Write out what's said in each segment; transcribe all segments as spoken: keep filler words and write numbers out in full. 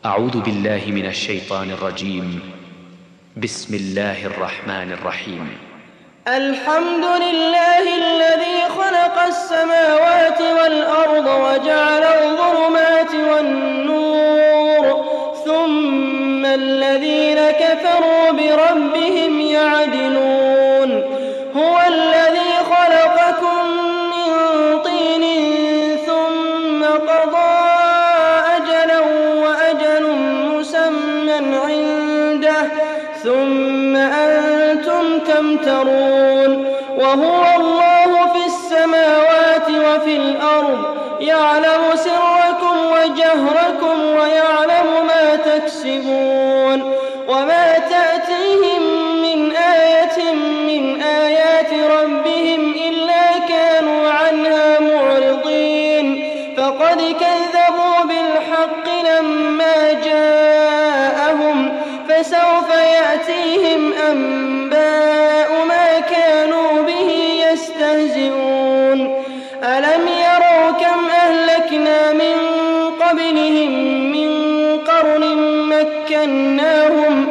أعوذ بالله من الشيطان الرجيم. بسم الله الرحمن الرحيم. الحمد لله الذي خلق السماوات والأرض وجعل الظلمات والنور ثم الذين كفروا بربهم يعدلون. هو الذي خلقكم من طين ثم قضى أجلا وأجل مسمى عنده ثم أنتم تمترون. وهو الله في السماوات وفي الأرض يعلم سركم وجهركم ويعلم ما تكسبون. وما تأتيهم من آية من آيات ربهم إلا كانوا عنها معرضين. فقد كذبوا بالحق لما جاءهم فسوف يأتيهم أنباء ما كانوا به يستهزئون. ألم يروا كم أهلكنا من قبلهم من قرن مكناهم,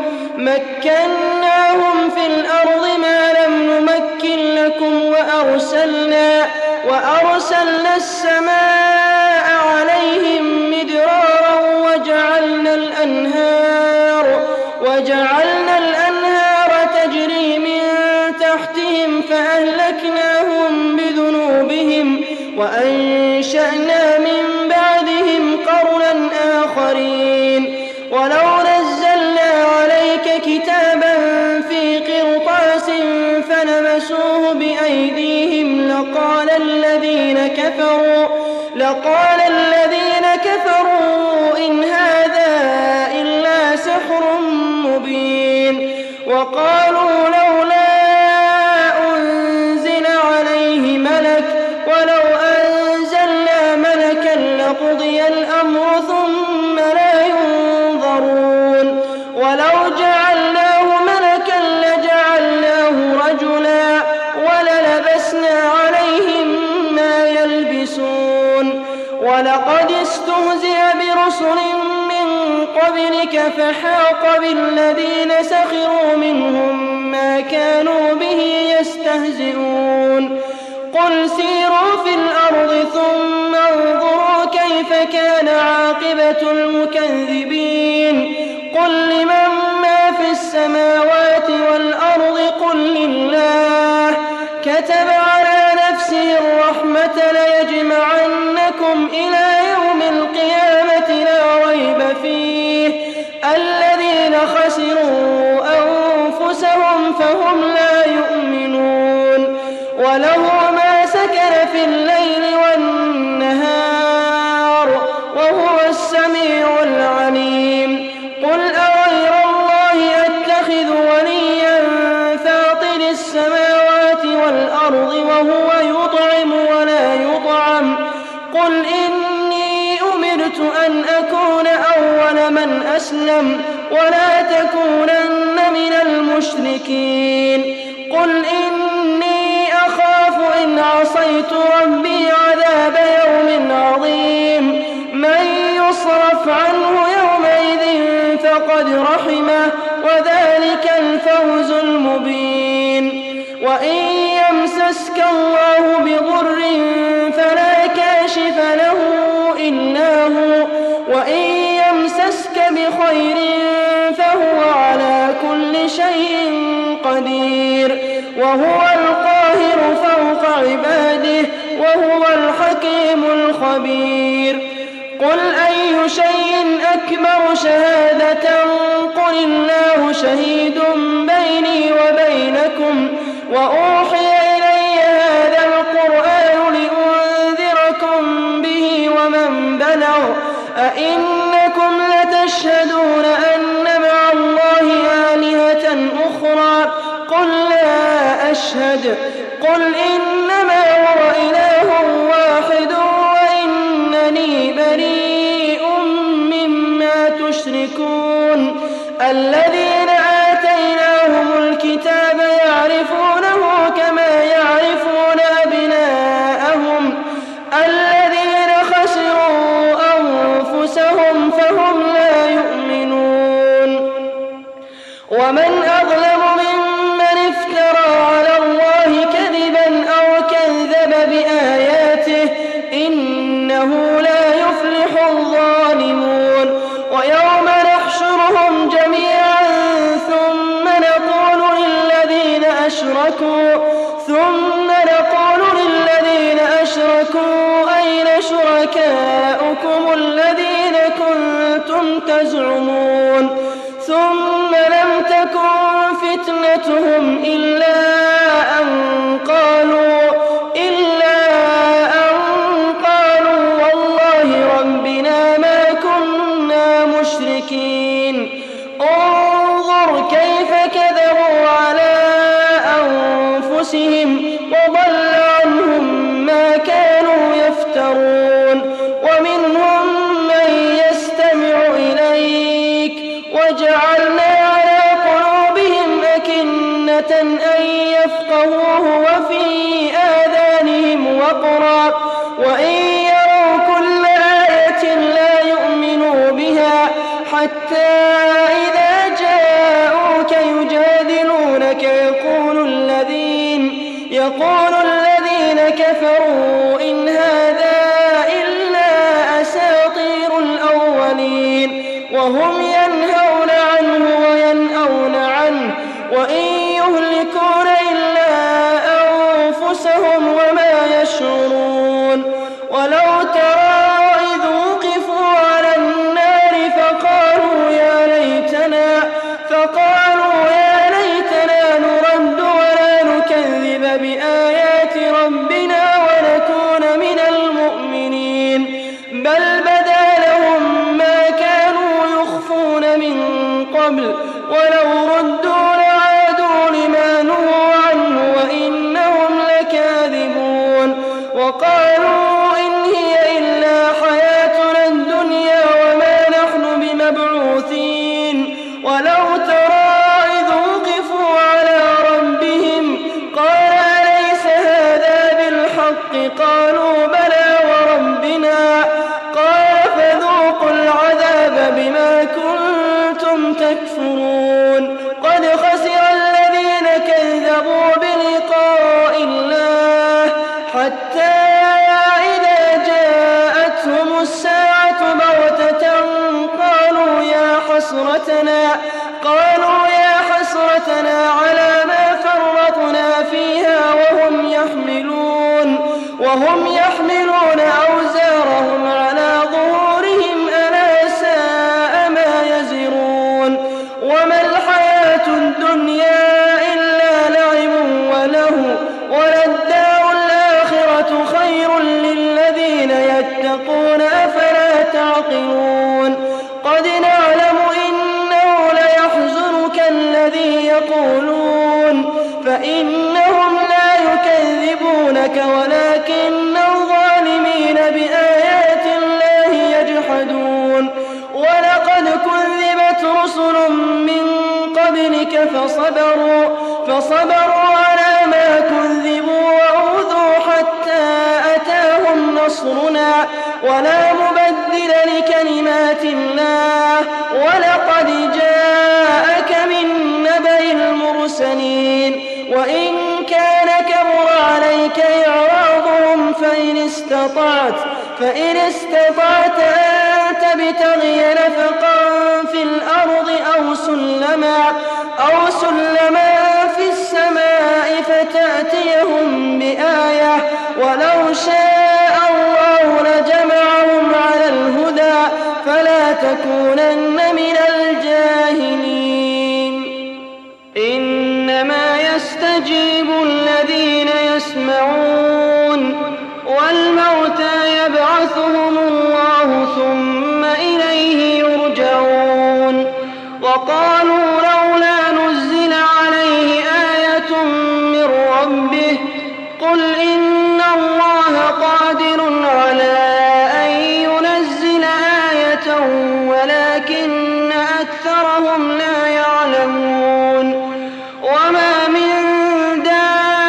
مكناهم في الأرض ما لم نمكن لكم وأرسلنا, وأرسلنا السماء عليهم مدرارا وجعلنا الأنهار, وجعلنا الأنهار تجري من تحتهم فأهلكناهم بذنوبهم وأنشأنا من بعدهم قرنا آخرين. ولو نزلنا عليك كتابا في قرطاس فلمسوه بأيديهم لقال الذين كفروا, لقال الذين كفروا إن هذا إلا سحر مبين. وقالوا لولا أنزل عليه ملك ولو أنزلنا ملكا لقضي الأمر ثم لا ينظرون. ولو جعلناه ملكا لجعلناه رجلا وللبسنا عليهم ما يلبسون. ولقد استهزئ برسل من قبلك فحاق بالذين سخروا منهم ما كانوا به يستهزئون. قل سيروا في الأرض ثم انظروا كيف كان عاقبة المكذبين. قل لمن ما في السماوات والأرض قل لله. كتب على نفسه الرحمة ليجمعنكم إلى يوم القيامة لا ريب فيه. الذين خسروا أنفسهم فهم لا يؤمنون. وله ما سكن في الليل والنهار وهو السميع العليم. قل أغير الله أتخذ وليا فاطر السماوات والأرض وهو يطعم ولا يطعم. قل إني أمرت أن أكون أول من أسلم ولا تكونن من المشركين. قل إني أخاف إن عصيت ربي عذاب يوم عظيم. من يصرف عنه يومئذ فقد رحمه وذلك الفوز المبين. وإن يمسسك الله بضر فلا كاشف له إلا هو, وإن يمسسك بخير فهو على كل شيء قدير. وهو القاهر فوق عباده وهو الحكيم الخبير. قل أي شيء أكبر شهادة قل الله شهيد بيني وبينكم وأوحي إلي هذا القرآن لأنذركم به ومن بلغ. أئنكم لتشهدون أن مع الله آلهة أخرى قل لا أشهد. قل إنما هو إله واحد وإنني بريء مما تشركون. الذين آتيناهم الكتاب يعرفونه كما يعرفون أبناءهم. الذين خسروا أنفسهم فهم لا يؤمنون. ومن أظلم ممن افترى على الله كذبا أو كذب بآياته إنه لا يفلح الظالمون ويوم نحشرهم جميعا ثم نقول للذين أشركوا ثم نقول للذين أشركوا أين شركاؤكم الذين كنتم تزعمون ثم لم تكن فتنتهم إلا أن قالوا إلا أن قالوا والله ربنا ما كنا مشركين انظر كيف كذبوا على أنفسهم وضل عنهم ما كانوا يفترون ومنهم من يستمع إليك وجعلنا على قلوبهم أكنة أن يفقهوه وفي آذانهم وقرا وإن يروا كل آية لا يؤمنوا بها حتى إذا جاءوك يجادلونك يقول الذين يقول الذين كفروا إن هذا إلا أساطير الأولين وهم ينهون عنه وينأون عنه وإن يهلكون إلا أنفسهم وما يشعرون ولو ترى إذ وقفوا على النار فقالوا يا ليتنا فقالوا يا ليتنا نرد ولا نكذب بآيات ربنا ونكون من المؤمنين بل بدا لهم ما كانوا يخفون من قبل ولو ردوا لعادوا لما نهوا عنه وإنهم لكاذبون وقالوا إن هي إلا حياتنا الدنيا وما نحن بمبعوثين ولو ترى إذ وقفوا على ربهم قال أليس هذا بالحق قالوا بلى وربنا قال فذوقوا العذاب بما كنتم تكفرون قد خسر الذين كذبوا بلقاء الله حتى إذا جاءتهم الساعة بغتة قالوا يا حسرتنا قالوا يا حسرتنا على ما فرطنا فيها وهم يحملون وهم يحملون أوزارهم على ظهورهم ألا ساء ما يزرون وما الحياة الدنيا إلا لعب وله وللدار الآخرة خير للذين يتقون أفلا تعقلون قد نعلم إنه ليحزنك الذي يقولون فإنهم لا يكذبونك ولكن الظالمين بآيات الله يجحدون ولقد كذبت رسل من قبلك فصبروا فصبروا على ما كذبوا وأوذوا حتى أتاهم نصرنا ولا مبدل لكلمات الله ولقد جاءك من نبأ المرسلين وإن كان كبر عليك إعراضهم فإن استطعت فإن استطعت أن تبتغي نفقا في الأرض أو سلما أو سلما في السماء فتأتيهم بآية ولو شاء الله لجمعهم على الهدى فلا تكونن من الجاهلين إنما يستجيب الذين يسمعون والموتى يبعثهم الله ثم إليه يرجعون وقالوا لولا نزل عليه آية من ربه قل إن الله قادر على أن ينزل آية ولكن أكثرهم لا يعلمون وما من دابة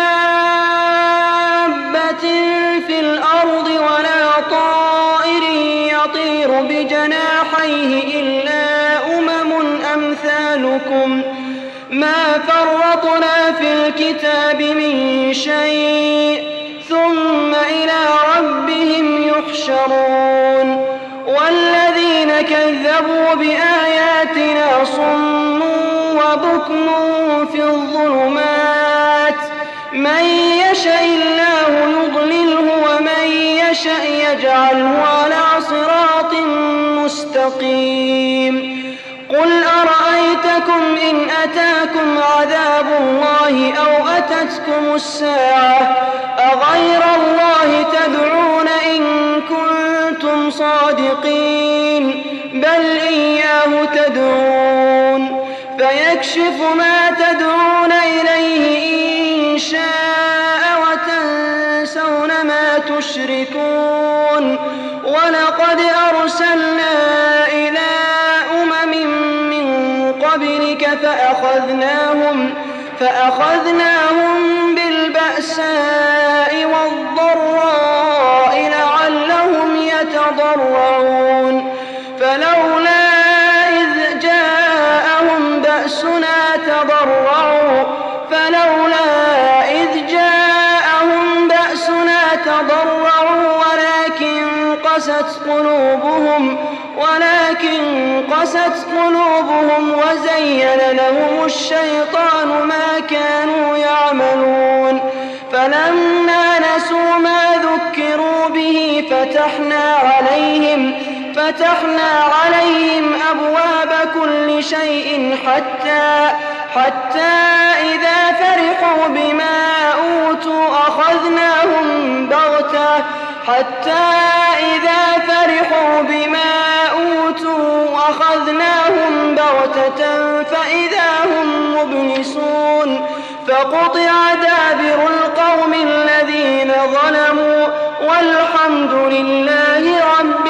في الأرض ولا طائر يطير بجناحيه إلا أمم أمثالكم الكتاب من شيء ثم إلى ربهم يحشرون والذين كذبوا بآياتنا صم وبكم في الظلمات من يشاء الله يضلله ومن يشاء يجعله على صراط مستقيم قل أرأيتكم إن أتاكم عذاب الله أو أتتكم الساعة أغير الله تدعون إن كنتم صادقين بل إياه تدعون فيكشف ما تدعون إليه إن شاء وتنسون ما تشركون ولقد أرسلنا إلى أمم من قبلك فأخذناهم, فأخذناهم بالبأساء والضراء لعلهم يتضرعون فلولا إذ جاءهم بأسنا تضرعوا فلولا إذ جاءهم بأسنا تضرعوا ولكن قست قلوبهم ولكن قست قلوبهم وزين لهم الشيطان ما كانوا يعملون فلما نسوا ما ذكروا به فتحنا عليهم فتحنا عليهم أبواب كل شيء حتى حتى إذا فرحوا بما أوتوا أخذناهم بغتة حتى إذا فرحوا بما أوتوا أخذناهم بغتة فإذا هم مبلسون فقطع دابر القوم الذين ظلموا والحمد لله رب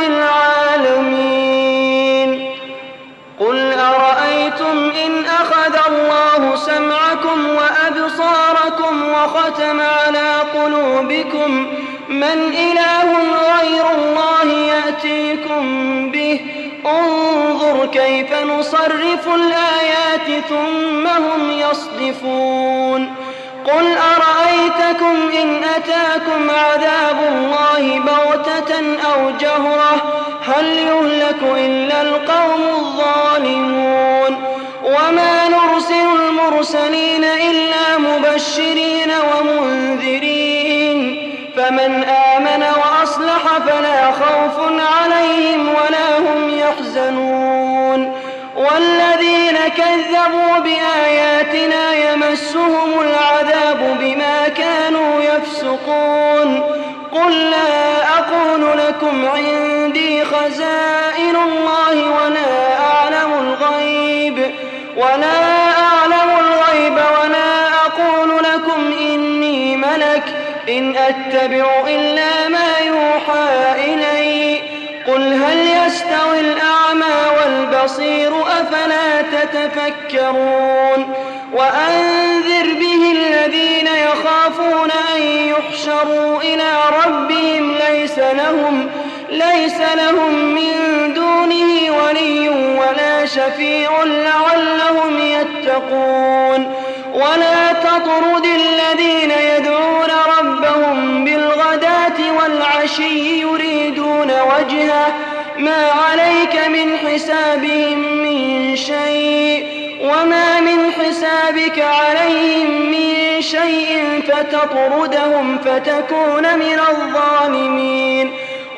العالمين قل أرأيتم إن أخذ الله سمعكم وأبصاركم وختم على قلوبكم من إله غير الله يأتيكم به انظر كيف نصرف الآيات ثم هم يصدفون قل أرأيتكم إن أتاكم عذاب الله بغتة أو جهرة هل يهلك إلا القوم الظالمون وما نرسل المرسلين إلا مبشرين ومنذرين فمن آمن وأصلح فلا خوف عليهم ولا هم يحزنون والذين كذبوا بآياتنا يمسهم العذاب بما كانوا يفسقون قل لا أقول لكم عندي خزائن الله ولا أعلم الغيب ولا أعلم الغيب ولا أقول لكم إني ملك إن أتبع إلا ما يوحى إلي قل هل يستوي الأعمى والبصير أفلا تتفكرون وأنذر به الذين يخافون أن يحشروا إلى ربهم ليس لهم ليس لهم من دونه ولي ولا شفيع لعلهم يتقون ولا تطرد الذين يدعون ربهم بالغداة والعشي يريدون وجهه ما عليك من حسابهم من شيء وما من حسابك عليهم من شيء فتطردهم فتكون من الظالمين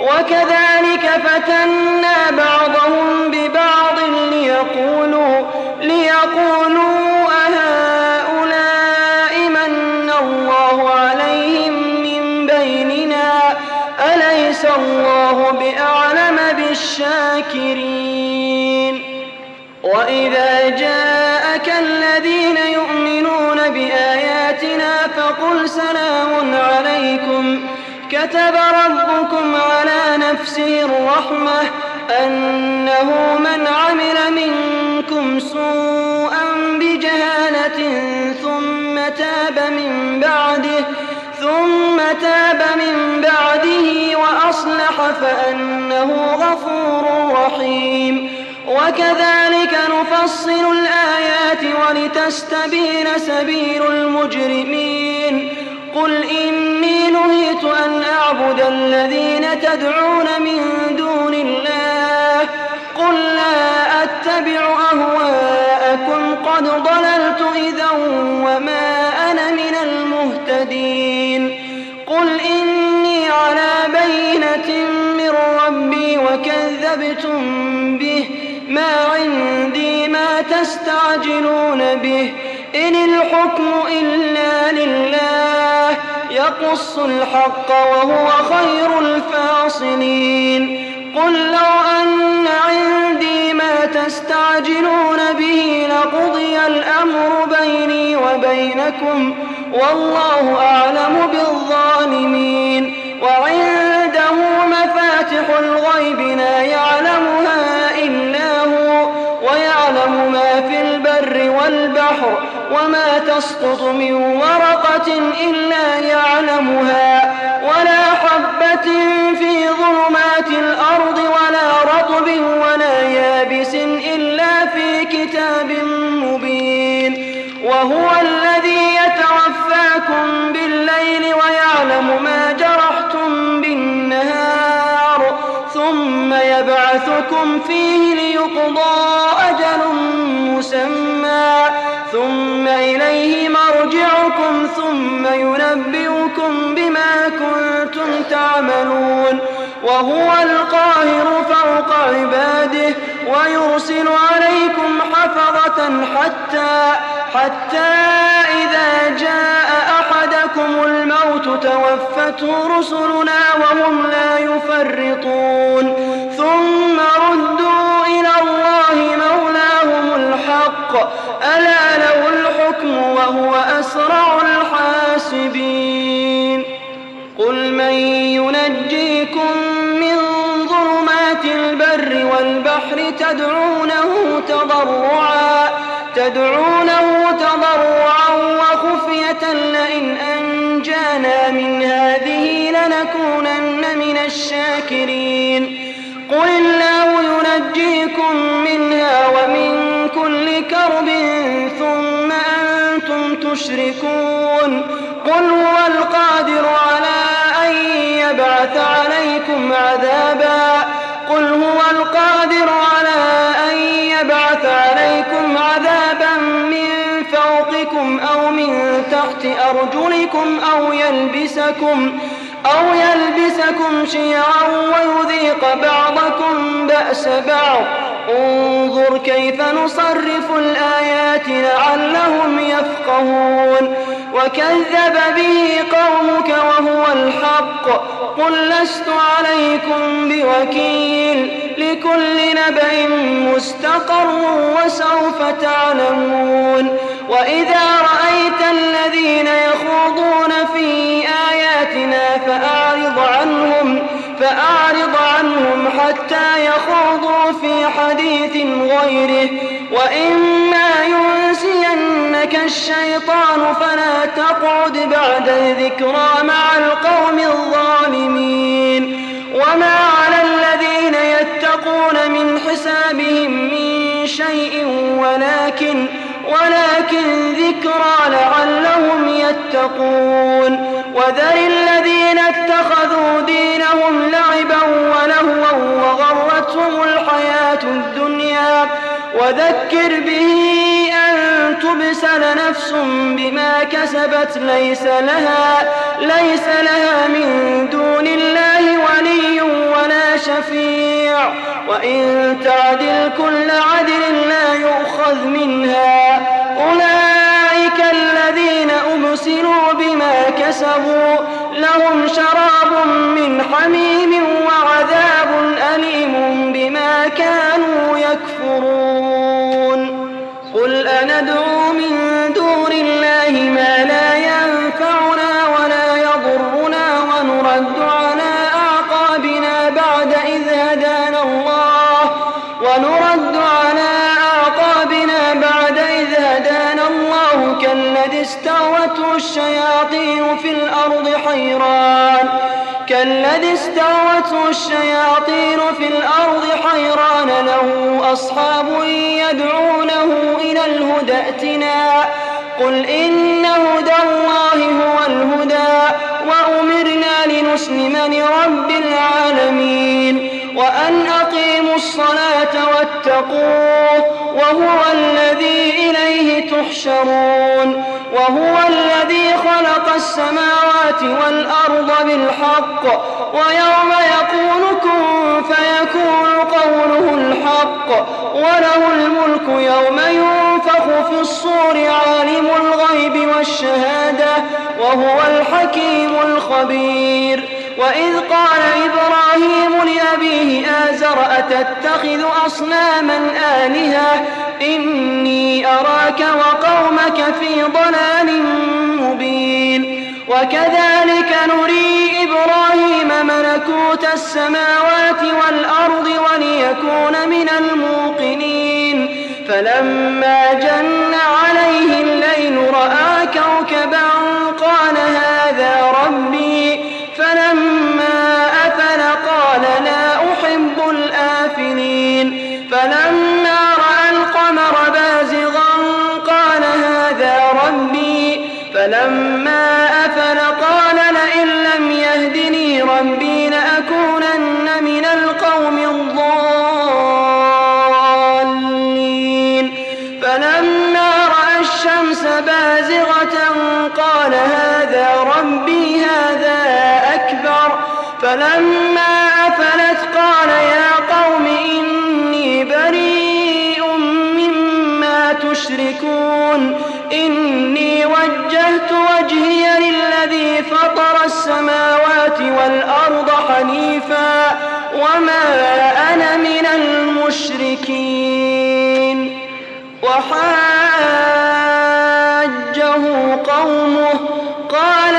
وكذلك فتنا بعضهم ببعض ليقولوا ليقولوا أهؤلاء من الله عليهم من بيننا أليس الله بأعلم بالشاكرين وإذا جاءك الذين يؤمنون بآياتنا فقل سلام عليكم كتب ربكم على نفسه الرحمة أنه من عمل منكم سوءا بجهالة ثم تاب من بعده ثم تاب من بعده وأصلح فأنه غفور رحيم وكذلك نفصل الآيات ولتستبين سبيل المجرمين قل إني نهيت أن أعبد الذين تدعون من دون الله قل لا أتبع أهواءكم قد ضللت إذا وما أنا من المهتدين قل إني على بينة من ربي وكذبتم به ما عندي ما تستعجلون به إن الحكم إلا لله يقص الحق وهو خير الفاصلين قل لو أن عندي ما تستعجلون به لقضي الأمر بيني وبينكم والله أعلم بالظالمين وعنده مفاتح الغيب لا يعلمها إلا هو ويعلم ما في البر والبحر وما تسقط من ورقة إلا يعلمها ولا حبة في ظلمات الأرض ولا رطب ولا يابس إلا في كتاب مبين وهو الذي يتوفاكم بالليل ويعلم ما جرحتم بالنهار ثم يبعثكم فيه ليقضى أجل مسمى ثم إليه مرجعكم ثم ينبئكم بما كنتم تعملون وهو القاهر فوق عباده ويرسل عليكم حفظة حتى حتى إذا جاء أحدكم الموت توفته رسلنا وهم لا يفرطون ثم ردوا إلى الله مولاهم الحق ألا له الحكم وهو أسرع الحاسبين قل من ينجيكم من ظلمات البر والبحر تدعونه تضرعا تدعونه تضرعا وخفية لئن أنجانا من هذه لنكونن من الشاكرين قل الله ينجيكم منها ومن كل كرب ثم أنتم تشركون قل هو القادر على أن يبعث عليكم عذابا قل هو القادر على أن يبعث عليكم عذابا من فوقكم أو من تحت أرجلكم أو يلبسكم أو يلبسكم شيعا ويذيق بعضكم بأس بعض انظر كيف نصرف الآيات لعلهم يفقهون وكذب به قومك وهو الحق قل لست عليكم بوكيل لكل نبأ مستقر وسوف تعلمون وإذا رأيت الذين يخوضون في آياتنا فأعرض عنهم فأعرض عنهم حتى يخوضوا في حديث غيره وإما ينسينك الشيطان فلا تقعد بعد الذكرى مع القوم الظالمين وما على الذين يتقون من حسابهم من شيء ولكن ولكن ذكرى لعلهم يتقون وذر الذين اتخذوا دينهم لعبا ولهوا وغرتهم الحياة الدنيا وذكر به أن تبسل نفس بما كسبت ليس لها ليس لها من دون الله ولي ولا شفيع وإن تعدل كل عدل لا يؤخذ منها أولئك الذين أبسلوا بما كسبوا لهم شراب من حميم وعذاب أليم بما كانوا يكفرون قل أندعو من دون الله ما لا ينفعنا ولا يضرنا ونرد على أعقابنا بعد إذ هدانا الله ونرد على أعقابنا بعد إذ هدانا الله كالذي استهوته الشياطين في الأرض حيران كالذي استهوته الشياطين في الأرض حيران له أصحاب يدعونه إلى الهدى ائتنا قل إن هدى الله هو الهدى وأمرنا لنسلم لرب العالمين وأن أقيموا الصلاة واتقوه وهو الذي إليه تحشرون وهو الذي خلق السماوات والأرض بالحق ويوم يقول كن فيكون قوله الحق وله الملك يوم ينفخ في الصور عالم الغيب والشهادة وهو الحكيم الخبير وإذ قال إبراهيم لأبيه آزر أتتخذ أصناما آلهة إني أراك وقومك في ضلال مبين وكذلك نري إبراهيم ملكوت السماوات والأرض وليكون من الموقنين فلما جن عليه الليل رأى كوكبا قال هذا ربي فلما أفل قال لا أحب الآفلين فلما رأى القمر بازغا قال هذا ربي فلما أفل قال لئن لم يهدني ربي لأكونن من القوم الضالين فلما رأى الشمس بازغة قال هذا ربي هذا أكبر فلما أفلت قال يا قوم إني بريء مما تشركون إني وجهت وجهي للذي فطر السماوات والأرض حنيفا وما أنا من المشركين وحاجه قومه قال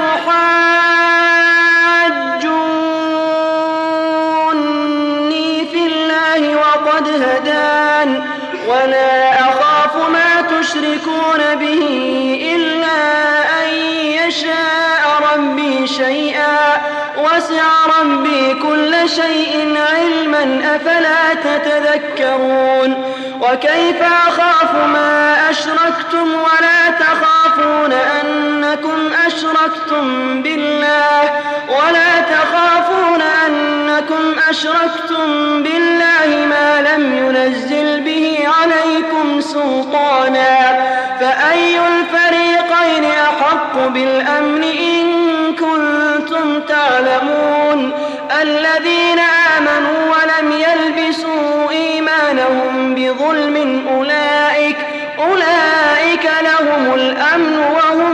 أتحاجوني في الله وقد هدان ولا أخاف ما تشركون به إلا أن يشاء ربي شيئا وسع ربي كل شيء علما أفلا تتذكرون وكيف أخاف ما أشركتم ولا تخافون أنكم أشركتم بالله ولا تخافون أنكم أشركتم بالله ما لم ينزل به عليكم سلطانا فأي الفريقين أحق بالأمن إن كنتم تعلمون الذين آمنوا ولم يلبسوا إيمانهم بظلم أولئك أولئك لهم الأمن وهم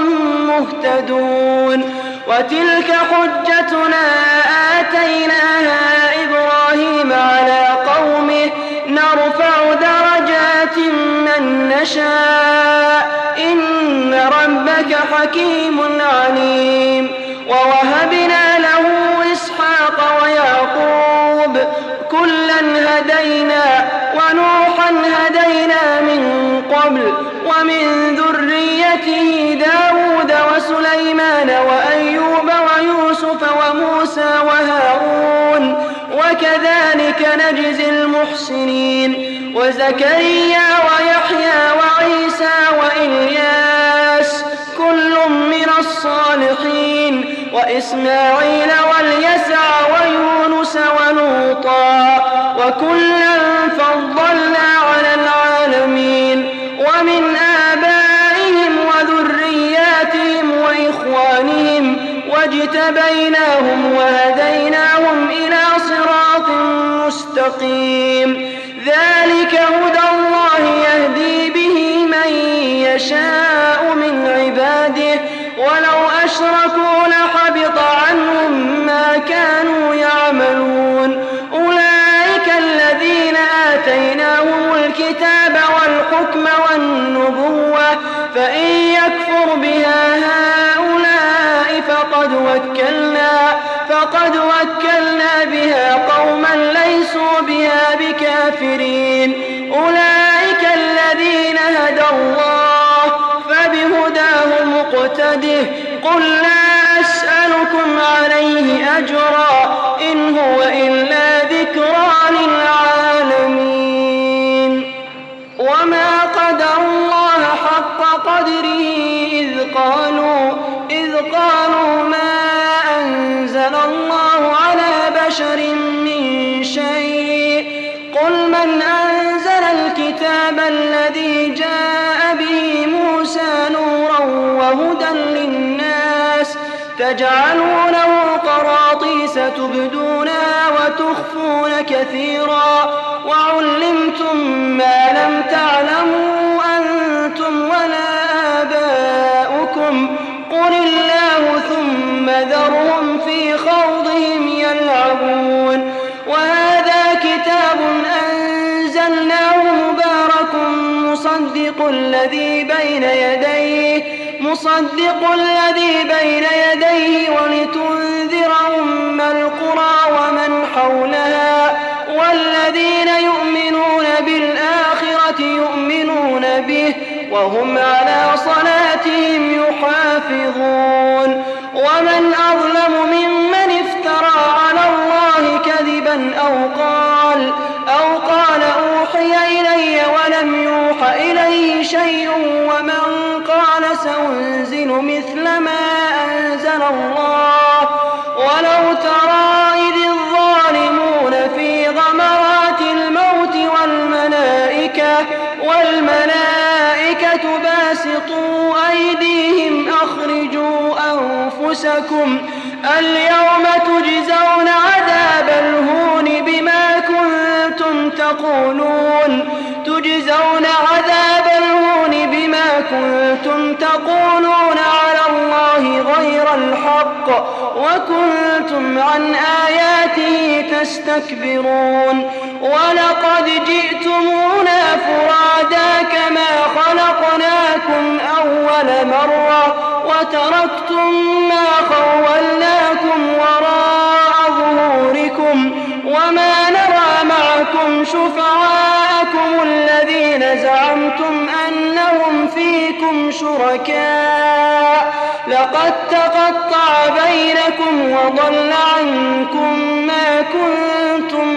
مهتدون وتلك حجتنا آتيناها إبراهيم على قومه نرفع درجات من نشاء إن ربك حكيم عليم ووهبنا له إسحاق ويعقوب كلا هدينا ونوحا هدينا من قبل ومن ذريته داود وسليمان وأيوب ويوسف وموسى وهارون وكذلك نجزي المحسنين وزكريا ويحيى وعيسى وإلياس كل من الصالحين وإسماعيل واليسع ويونس ولوطا وكلا فضلنا على العالمين ومن آبائهم وذرياتهم وإخوانهم واجتبيناهم وهديناهم إلى صراط مستقيم ذلك هدى الله يهدي به من يشاء من عباده ولو أشركوا لحبط عنهم ما كانوا يعملون أولئك الذين آتيناهم الكتاب والحكم والنبوة فإن يكفر بها هؤلاء فقد وكلنا فقد وكلنا بها قوما ليسوا بها بكافرين أولئك الذين هدى الله فبهداه مقتده قل لا أسألكم لكم عليه أجرا إن هو إلا ذكرى للعالمين. وما قدروا الله حق قدره إذ قالوا, إذ قالوا ما أنزل الله على بشر من شيء قل من أنزل الكتاب الذي جاء به موسى نورا وهدى للناس تجعلونه قراطيس تبدونها وتخفون كثيرا وعلمتم ما لم تعلموا أنتم ولا آباؤكم قل الله ثم ذرهم في خوضهم يلعبون. وهذا كتاب أنزلناه مبارك مصدق الذي بين يديه مصدق الذي بين يديه ولتنذر أم القرى ومن حولها والذين يؤمنون بالآخرة يؤمنون به وهم على صلاتهم يحافظون. ومن أظلم ممن افترى على الله كذبا أو قال أو قال أوحي إلي ولم يوح إليه شيء ومن قال سأنزل مثل ما أنزل الله. ولو ترى إذ الظالمون في غمرات الموت والملائكة والملائكة باسطوا أيديهم أخرجوا أنفسكم اليوم تجزون عذاب الهون بما كنتم تقولون تجزون عذاب الهون بما كنتم تقولون على الله غير الحق وكنتم عن آياته تستكبرون. ولقد جئتمونا فرادا كما خلقناكم أول مرة وتركتم ما خولناكم وراء ظهوركم وما نرى معكم شفعاءكم الذين زعمتم أنهم فيكم شركاء لقد تقطع بينكم وضل عنكم ما كنتم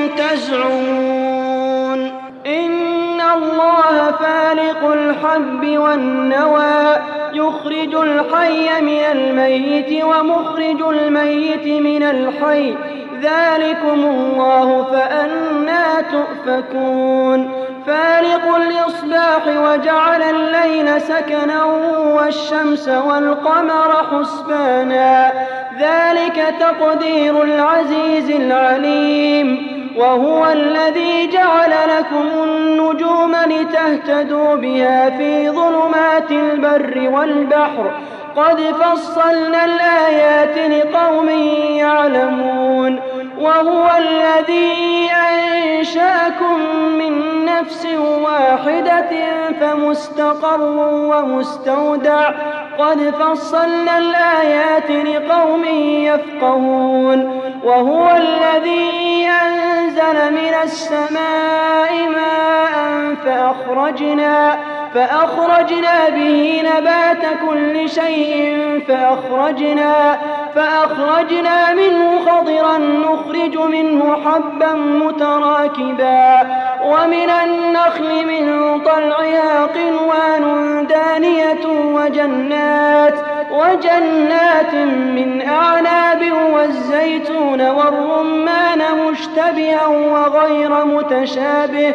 تزعمون. إن الله فالق الحب والنوى يخرج الحي من الميت ومخرج الميت من الحي ذلكم الله فأنى تؤفكون. فالق الإصباح وجعل الليل سكنا والشمس والقمر حسبانا ذلك تقدير العزيز العليم. وهو الذي جعل لكم النجوم لتهتدوا بها في ظلمات البر والبحر قد فصلنا الآيات لقوم يعلمون. وهو الذي أنشأكم من نفس واحدة فمستقر ومستودع قد فصلنا الآيات لقوم يفقهون. وهو الذي أنزل من السماء ماء فأخرجنا فأخرجنا به نبات كل شيء فأخرجنا فأخرجنا منه خضرا نخرج منه حبا متراكبا ومن النخل من طلعها قنوان دانية وجنات وجنات من أعناب والزيتون والرمان مشتبها وغير متشابه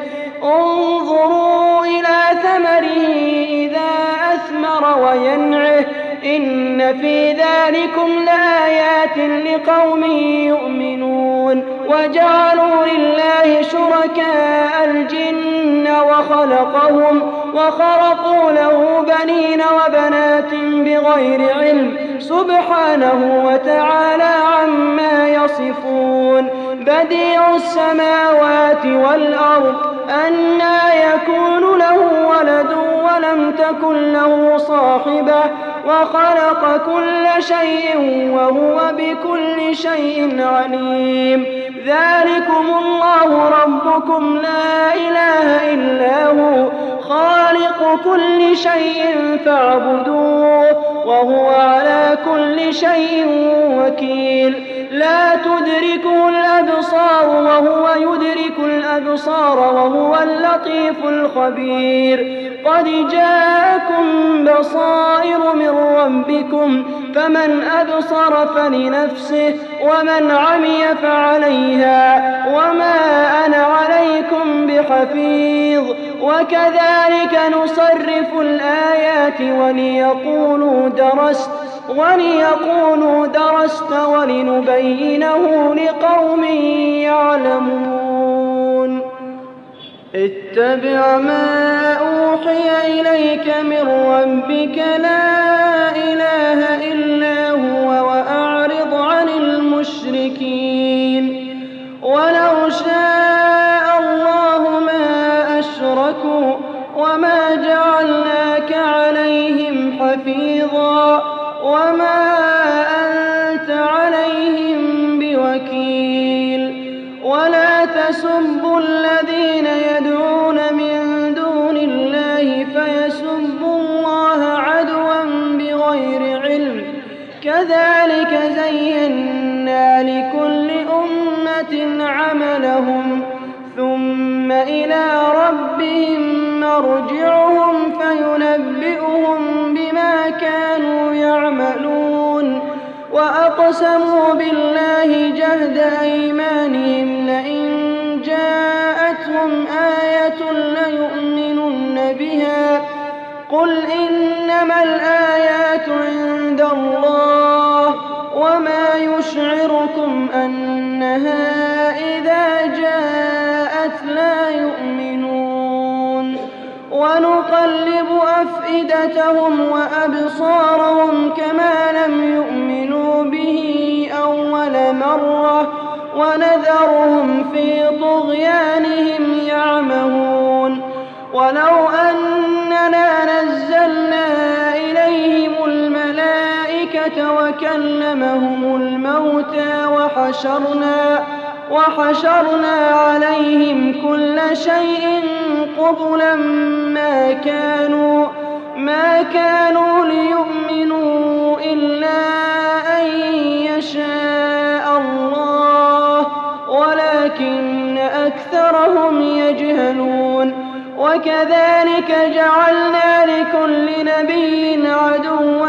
انظروا إلى ثمره إذا أثمر وينعه إن في ذلكم لآيات لقوم يؤمنون. وجعلوا لله شركاء الجن وخلقهم وخرقوا له بنين وبنات بغير علم سبحانه وتعالى عما يصفون. بديع السماوات والأرض أنى يكون له ولد ولم تكن له صاحبة وخلق كل شيء وهو بكل شيء عليم. ذلكم الله ربكم لا إله إلا هو خالق خالق كل شيء فاعبدوه وهو على كل شيء وكيل. لا تدركه الأبصار وهو يدرك الأبصار وهو اللطيف الخبير. قد جاءكم بصائر من ربكم فمن أبصر فلنفسه ومن عمي فعليها وما أنا عليكم بحفيظ. وكذلك نصرف الآيات وليقولوا درست وليقولوا درست ولنبينه لقوم يعلمون. اتبع ما أوحي إليك من ربك لا إله إلا هو وأعرض عن المشركين. ولو شاء الله ما أشركوا وما جعلناك عليهم حفيظا وما أنت عليهم بوكيل. ولا تسبوا الذين يدعون من دون الله فيسبوا الله عدوا بغير علم. كذلك زينا لكل أمة عملهم ثم إلى ربهم مرجعهم فينبئهم بما كانوا يعملون. وأقسموا بالله جهد أيمانهم لئن جاءتهم آية ليؤمنن بها. قل إنما الآيات عند الله وما يشعركم أنها إذا جاءت لا يؤمنون. ونقلب أفئدتهم وأبصارهم كما لم يؤمنوا به أول مرة ونذرهم في طغيانهم يعمهون. ولو أننا نزلنا إليهم الملائكة وكلمهم الموتى وحشرنا وحشرنا عليهم كل شيء قبلا ما كانوا ما كانوا ليؤمنوا إلا أن يشاء الله ولكن أكثرهم يجهلون. وكذلك جعلنا لكل نبي عدوا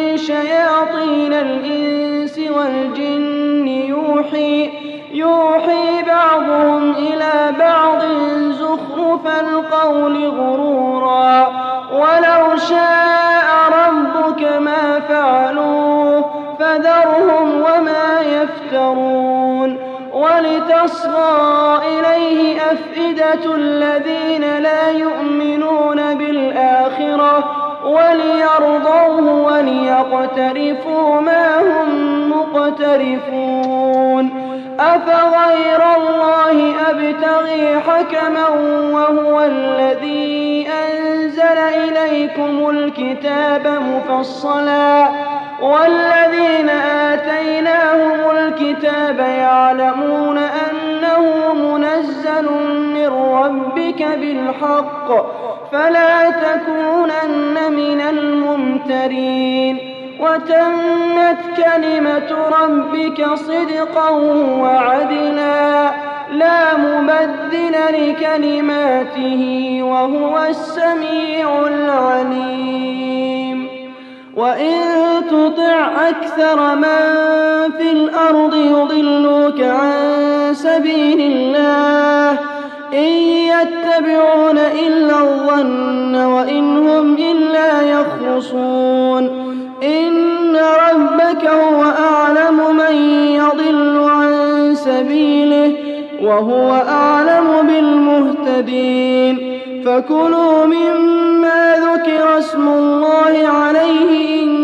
شياطين الإنس والجن يوحي يوحي بعضهم إلى بعض زخرف القول غرورا. ولو شاء ربك ما فعلوه فذرهم وما يفترون. ولتصغى إليه أفئدة الذين لا يؤمنون بالآخرة وليرضوه وليقترفوا ما هم مقترفون. أفغير الله أبتغي حكما وهو الذي أنزل إليكم الكتاب مفصلا والذين آتيناهم الكتاب يعلمون أنه منزل من ربك بالحق فلا تكونن من الممترين. وتمت كلمة ربك صدقا وعدلا لا مبدل لكلماته وهو السميع العليم. وإن تطع أكثر من في الأرض يضلوك عن سبيل الله إن يتبعون إلا الظن وإن هم إلا يخرصون. إن ربك هو أعلم من يضل عن سبيله وهو أعلم بالمهتدين. فكلوا مما ذكر اسم الله عليه إن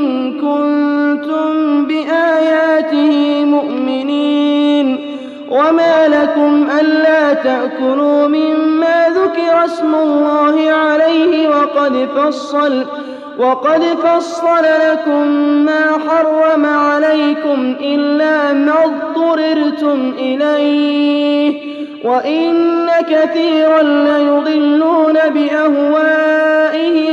كنتم بآياته مؤمنين. وما لكم ألا تأكلوا مما ذكر اسم الله عليه وقد فصل وقد فصل لكم ما حرم عليكم إلا ما اضطررتم إليه. وإن كثيرا ليضلون بأهوائهم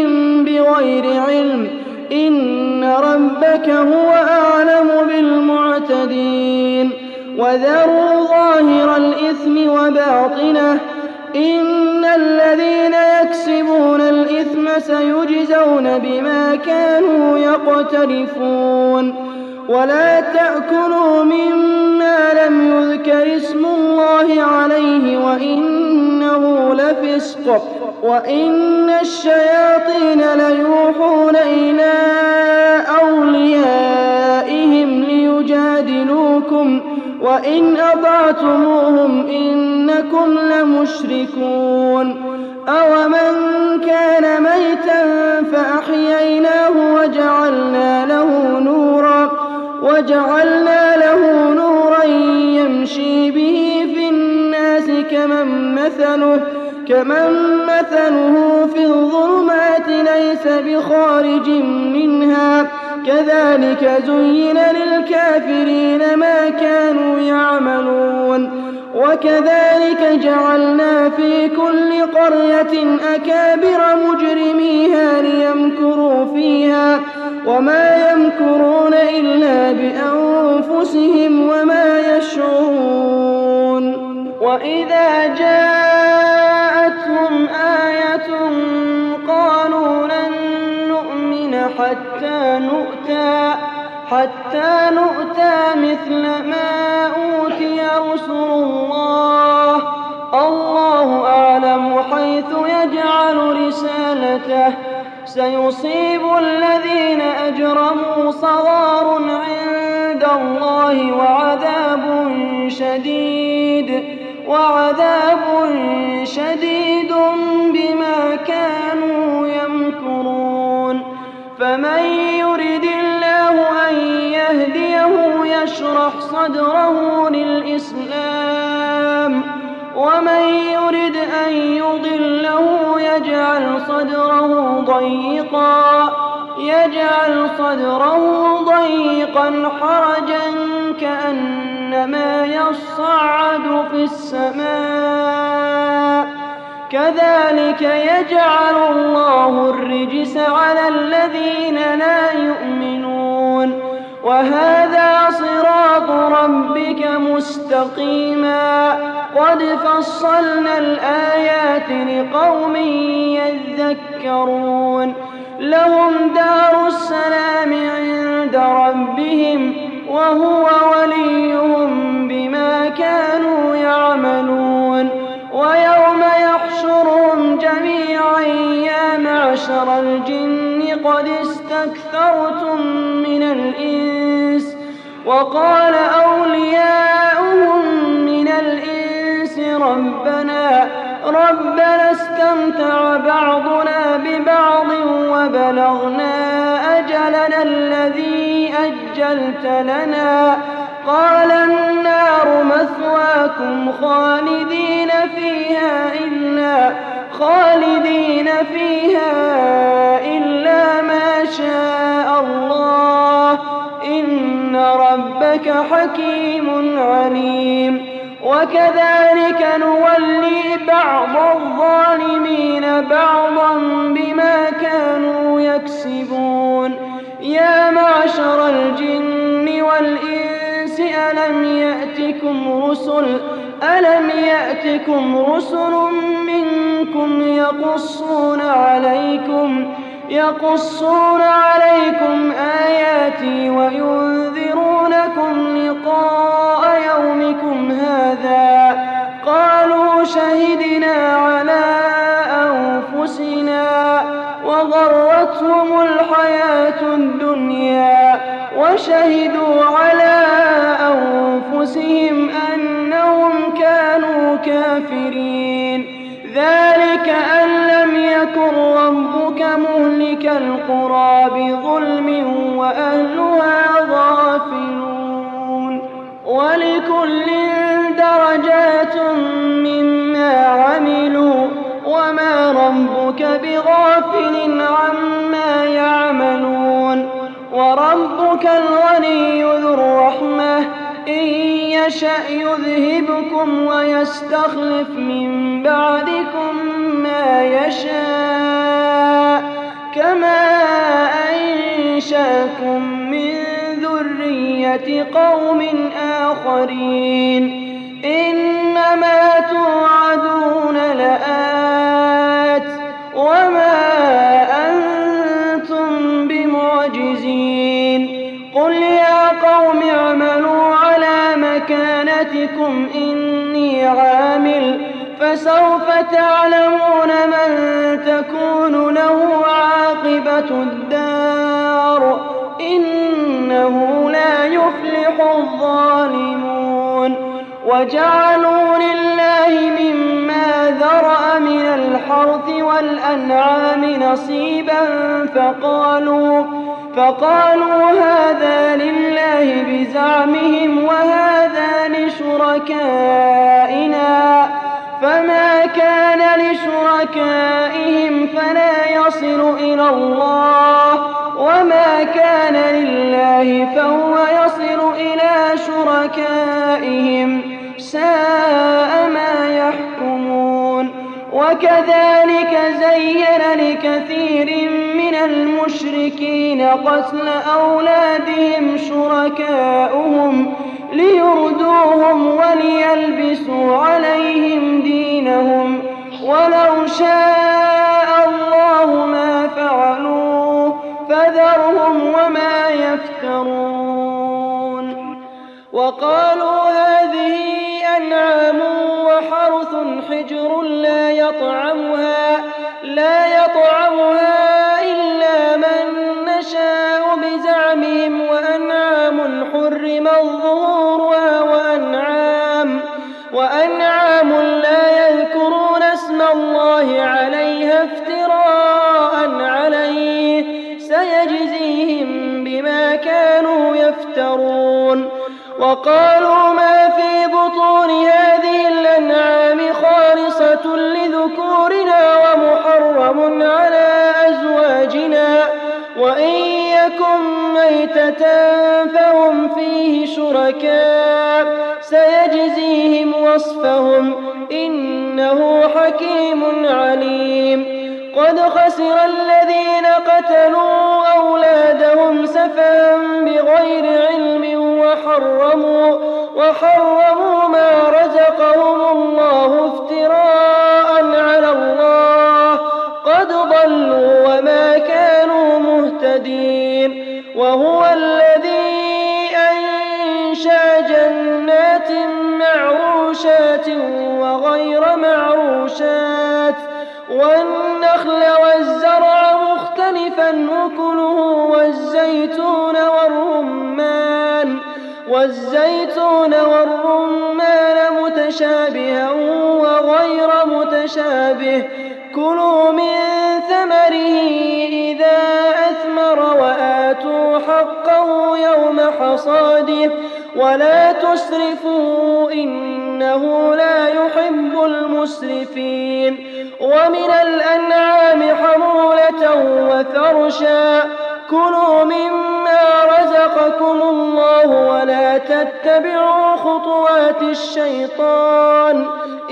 إن ربك هو أعلم بالمعتدين وذروا ظاهر الإثم وباطنه إن الذين يكسبون الإثم سيجزون بما كانوا يقترفون ولا تأكلوا مما لم يذكر اسم الله عليه وإنه لفسق وإن الشياطين ليوحون إلى أوليائهم ليجادلوكم وإن أطعتموهم إنكم لمشركون أومن كان ميتا فأحييناه وجعلنا له نورا وجعلنا له نورا يمشي به في الناس كمن مثله كمن مثله في الظلمات ليس بخارج منها كذلك زين للكافرين ما كانوا يعملون وكذلك جعلنا في كل قرية أكابر مجرميها ليمكروا فيها وما يمكرون إلا بأنفسهم وما يشعرون وإذا جاءتهم آية قالوا لن نؤمن حتى نؤتى حتى نؤتى مثل ما أوتي رسل الله الله أعلم حيث يجعل رسالته سيصيب الذين أجرموا صغار عند الله وعذاب شديد وعذاب شديد بما كانوا يمكرون فمن يرد الله أن يهديه يشرح صدره للإسلام ومن يرد أن يضله يجعل صدره ضيقا يجعل صدره ضيقا حرجا كأنما يصعد في السماء كذلك يجعل الله الرجس على الذين لا يؤمنون وهذا صراط ربك مستقيما قد فصلنا الآيات لقوم يذكرون لهم دار السلام عند ربهم وهو وليهم بما كانوا يعملون ويوم يحشرهم جميعا يا معشر الجن قد استكثرتم من الإنس وقال أولياؤهم من الإنس ربنا ربنا استمتع بعضنا ببعض وبلغنا أجلنا الذي أجلت لنا قال النار مثواكم خالدين فيها إلا خالدين فيها إلا ما شاء الله إن ربك حكيم عليم وكذلك نولي بعض الظالمين بعضا بما كانوا يكسبون يا معشر الجن والإنس ألم يأتكم رسل ألم يأتكم رسل منكم يقصون عليكم يقصون عليكم آياتي وينذرونكم لقاء يومكم هذا قالوا شهدنا على أنفسنا وغرتهم الحياة الدنيا وشهدوا على أنفسهم أنهم كانوا كافرين ذلك أن لم يكن ربك مهلك القرى بظلم وأهلها غافلون ولكل درجات مما عملوا وما ربك بغافل عما يعملون وربك الغني ذو الرحمة إن يشأ يذهبكم ويستخلف من بعدكم ما يشاء كما أنشأكم لكم من ذرية قوم آخرين إنما توعدون لآت وما أنتم بمعجزين قل يا قوم اعملوا على مكانتكم إني عامل فسوف تعلمون من تكون له عاقبة الدار إنه لا يفلح الظالمون وجعلوا لله مما ذرأ من الحرث والأنعام نصيبا فقالوا فقالوا هذا لله بزعمهم وهذا لشركائنا فما كان لشركائهم فلا يصل إلى الله وما كان لله فهو يصل إلى شركائهم ساء ما يحكمون وكذلك زين لكثير من المشركين قتل أولادهم شركاؤهم ليردوهم وليلبسوا عليهم دينهم ولو شاء الله ما فعلوه فذرهم وما يفترون وقالوا هذه أنعام وحرث حجر لا يطعمها لا يطعمها إلا من نشاء بزعمهم وأنعام حرم ظهورها وأنعام وأنعام لا يذكرون اسم الله عليها افتراء عليه سيجزيهم بما كانوا يفترون وقالوا ما في بطون هذه الأنعام خالصة لذكورنا ومحرم على أزواجنا وإن يكن ميتة فهم فيه شركاء سيجزيهم وصفهم إنه حكيم عليم قد خسر الذين قتلوا أولادهم سفها بغير علم وحرموا, وحرموا ما رزقهم الله افتراء على الله قد ضلوا وما كانوا مهتدين وهو الذي أنشأ جنات معروشات وغير معروشات والنخل والزرع مختلفا أكله والزيتون والرمان والزيتون والرمان متشابها وغير متشابه كلوا من ثمره إذا أثمر وآتوا حقه يوم حصاده ولا تسرفوا إنه لا يحب المسرفين ومن الأنعام حمولة وفرشا كلوا مما رزقكم الله ولا تتبعوا خطوات الشيطان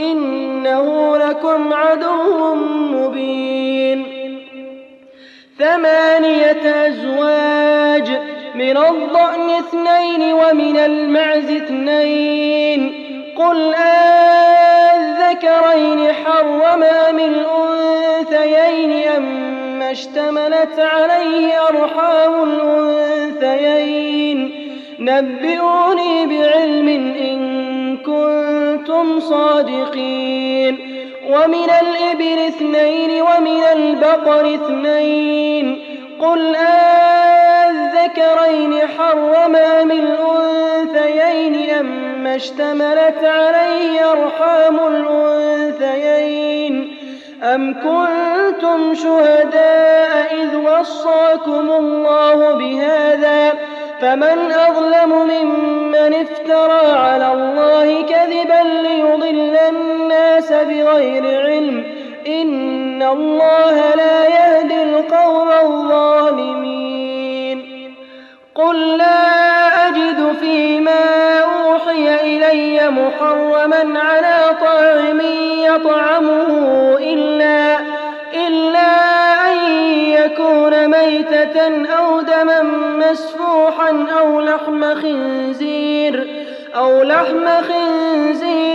إنه لكم عدو مبين ثمانية أزواج من الضأن اثنين ومن المعز اثنين قل أذكرين حرم أم الأنثيين أما اشتملت عليه أرحام الأنثيين نبئوني بعلم إن كنتم صادقين ومن الإبل اثنين ومن البقر اثنين قل أذكرين حرم أم الأنثيين أما اشتملت عليه أرحام الأنثيين أم كنتم شهداء إذ وصاكم الله بهذا فمن أظلم ممن افترى على الله كذبا ليضل الناس بغير علم إن الله لا يهدي القوم الظالمين قل لا أجد فيما أوحي إلي محرما على طاعم يطعمه إلا, إلا أن يكون ميتا ميتة أو دما مسفوحا أو لحم خنزير أو لحم خنزير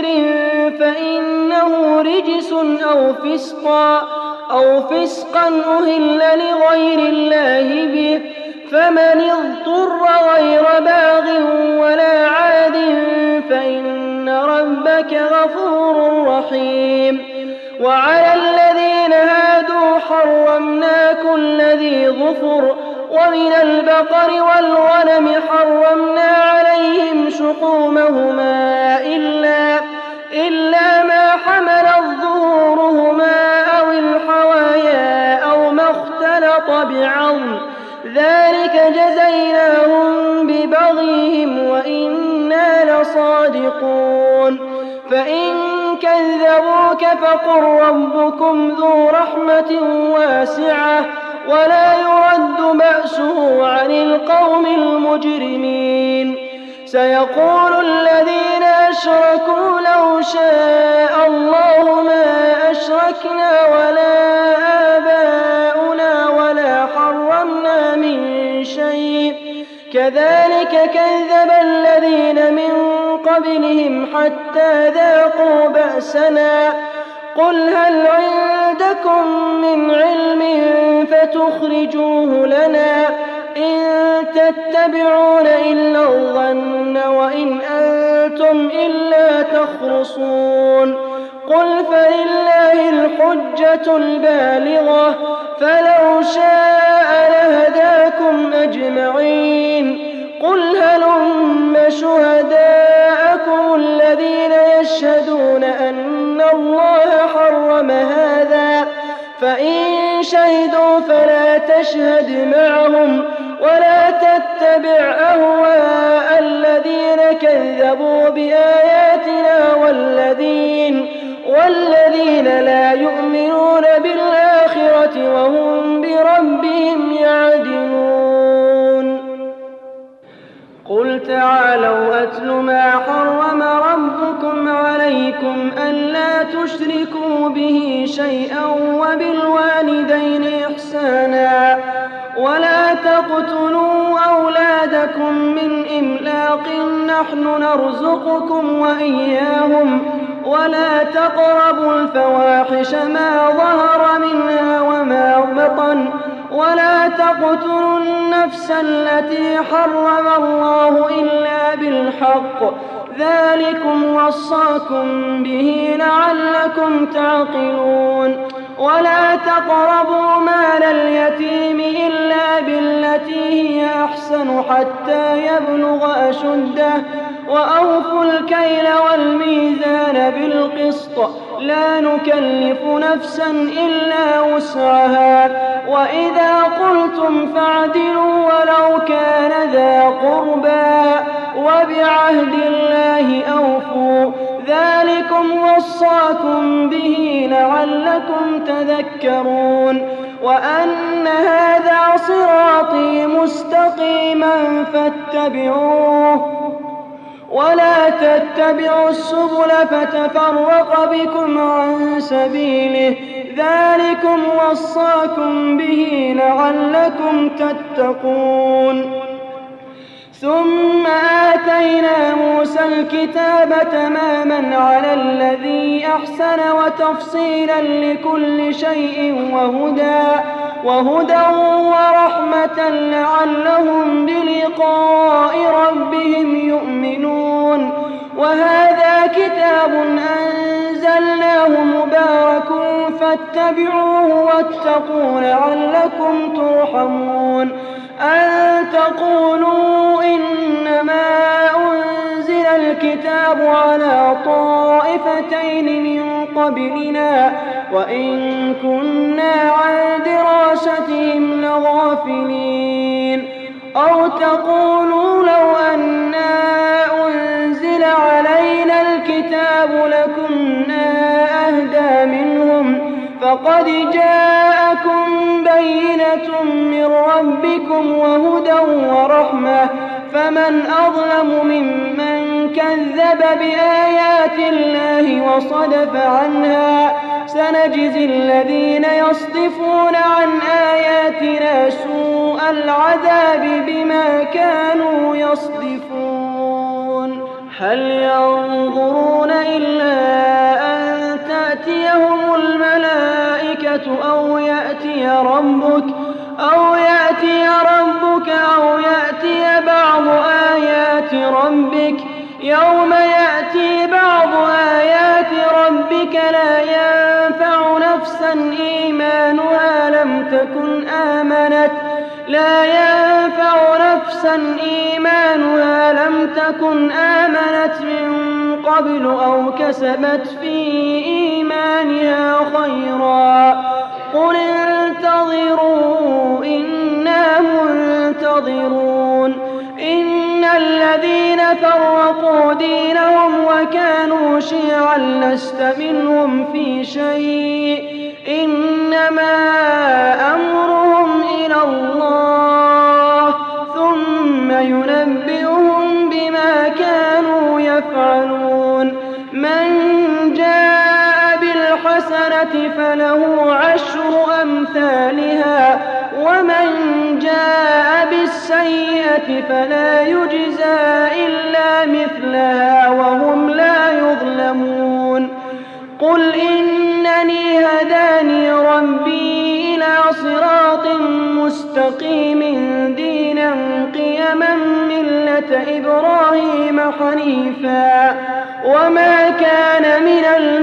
فإنه رجس أو فسقا أو فسقا أهل لغير الله به، فمن اضطر غير باغ ولا عاد فإن ربك غفور رحيم. وعلى الذين هادوا حرمنا كل ذي ظفر، ومن البقر والغنم حرمنا عليهم شحومهما إلا, إلا ما حملت ظهورهما أو الحوايا أو ما اختلط بعظم، ذلك جزيناهم ببغيهم وإنا لصادقون. فإن كذبوك فقل ربكم ذو رحمة واسعة ولا يرد بأسه عن القوم المجرمين. سيقول الذين أشركوا لو شاء الله ما أشركنا ولا آباؤنا ولا حرمنا من شيء، كذلك كذب الذين من قبلهم حتى ذاقوا بأسنا. قل هل عندكم من علم فتخرجوه لنا؟ إن تتبعون إلا الظن وإن أنتم إلا تخرصون. قل فلله الحجة البالغة، فلو شاء لهداكم أجمعين. قل هلم شهداءكم الذين يشهدون أن الله حرم هذا، فإن شهدوا فلا تشهد معهم ولا تتبع أهواء الذين كذبوا بآياتنا والذين, والذين لا يؤمنون بالآخرة وهم بربهم يعدلون. قل تعالوا أتل ما حرم ربكم عليكم ألا تشركوا به شيئا وبالوالدين إحسانا ولا تقتلوا أولادكم من إملاق نحن نرزقكم وإياهم ولا تقربوا الفواحش ما ظهر منها وما بطن ولا تقتلوا النفس التي حرم الله إلا بالحق، ذلكم وصاكم به لعلكم تعقلون. ولا تقربوا مال اليتيم إلا بالتي هي أحسن حتى يبلغ أشده، وأوفوا الكيل والميزان بالقسط، لا نكلف نفسا إلا وسعها، وإذا قلتم فاعدلوا ولو كان ذا قربى، وبعهد الله أوفوا، ذلكم وصاكم به لعلكم تذكرون. وأن هذا صراطي مستقيما فاتبعوه ولا تتبعوا السبل فتفرق بكم عن سبيله، ذلكم وصاكم به لعلكم تتقون. ثم آتينا موسى الكتاب تماما على الذي أحسن وتفصيلا لكل شيء وهدى, وهدى ورحمة لعلهم بلقاء ربهم يؤمنون. وهذا كتاب أنزلناه مبارك فاتبعوه واتقوا لعلكم ترحمون. أن تقولوا إنما أنزل الكتاب على طائفتين من قبلنا وإن كنا عن دراستهم لغافلين. أو تقولوا لو أنا أنزل علينا الكتاب لكنا أهدى منهم، فقد جاءكم بينة من ربكم وهدى ورحمة، فمن أظلم ممن كذب بآيات الله وصدف عنها. سنجزي الذين يصدفون عن آياتنا سوء يصدفون هل ينظرون إلا أن تأتيهم الملائكة أو يأتي ربك أو يأتي ربك أو يأتي بعض آيات ربك يوم يأتي بعض آيات ربك لا ينفع نفسا إيمانها لم تكن آمنت لا ينفع نفسا إيمانها لم تكن آمنت من قبل أو كسبت في إيمانها خيرا قل انتظروا إنا منتظرون إن الذين فرقوا دينهم وكانوا شيعا لست منهم في شيء إنما أمرهم إلى الله ثم ينبئهم بما كانوا يفعلون من جاء بالحسنة فله عشر أمثالها ومن جاء بالسيئة فلا يجزى إلا مثلها وهم لا يظلمون قل إنني هداني ربي إلى صراط مستقيم دينا قيما ملة إبراهيم حنيفا وما كان من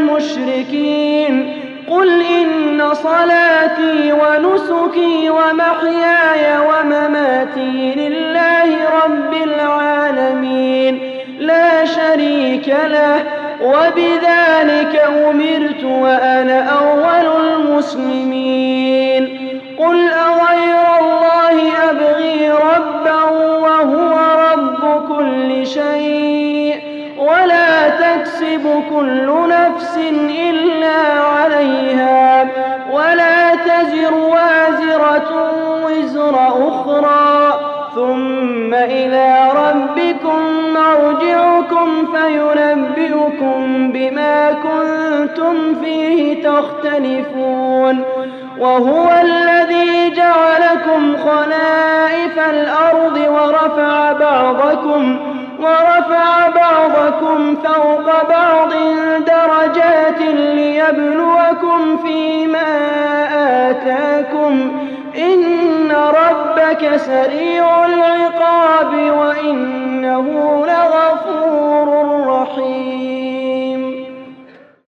المشركين قل إن صلاتي ونسكي ومحياي ومماتي لله رب العالمين لا شريك له وبذلك أمرت وأنا أول المسلمين قل أغير الله أبغي ربا وهو رب كل شيء ولا تكسب كل نفس إلا عليها ولا تزر وازرة وزر أخرى ثم إلى ربكم مرجعكم فينبئكم بما كنتم فيه تختلفون وهو الذي جعلكم خلائف الأرض ورفع بعضكم ورفع بعضكم فوق بعض درجات ليبلوكم فيما آتاكم إن ربك سريع العقاب وإنه لغفور رحيم